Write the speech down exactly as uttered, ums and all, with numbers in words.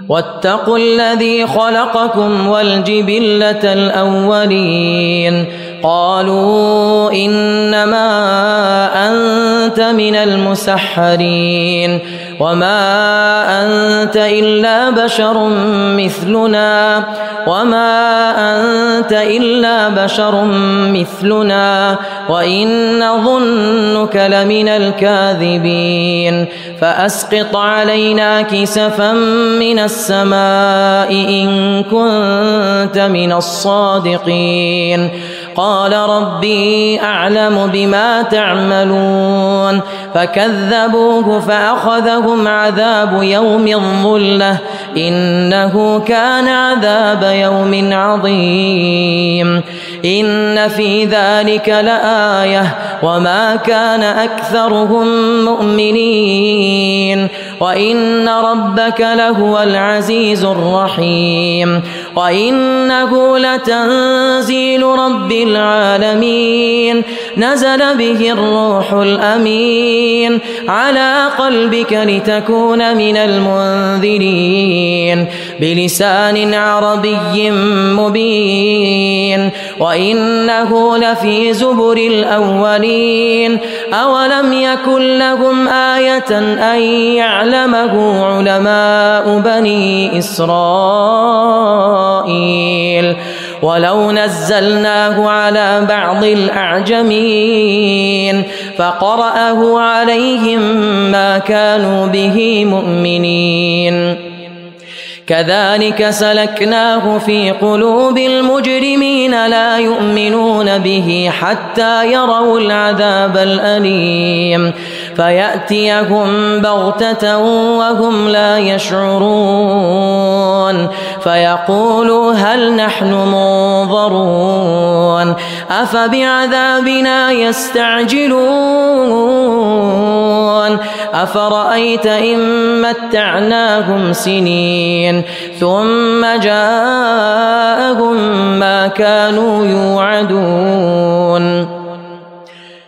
واتقوا الذي خلقكم والجبلة الأولين قالوا إنما أنت من المسحرين وما أنت إلا بشر مثلنا وما أنت إلا بشر مثلنا وإن نظنك لمن الكاذبين فأسقط علينا كسفا من السماء إن كنت من الصادقين قال ربي أعلم بما تعملون فكذبوه فأخذهم عذاب يوم الظلة إنه كان عذاب يوم عظيم إن في ذلك لآية وما كان أكثرهم مؤمنين وإن ربك لهو العزيز الرحيم وإنه لتنزيل رب العالمين نزل به الروح الأمين على قلبك لتكون من المنذرين بلسان عربي مبين وإنه لفي زبر الأولين أولم يكن لهم آية أن يعلمه علماء بني إسرائيل ولو نزلناه على بعض الأعجمين فقرأه عليهم ما كانوا به مؤمنين كذلك سلكناه في قلوب المجرمين لا يؤمنون به حتى يروا العذاب الأليم فيأتيهم بغتة وهم لا يشعرون فيقولوا هل نحن منظرون أفبعذابنا يستعجلون أفرأيت إن متعناهم سنين ثم جاءهم ما كانوا يوعدون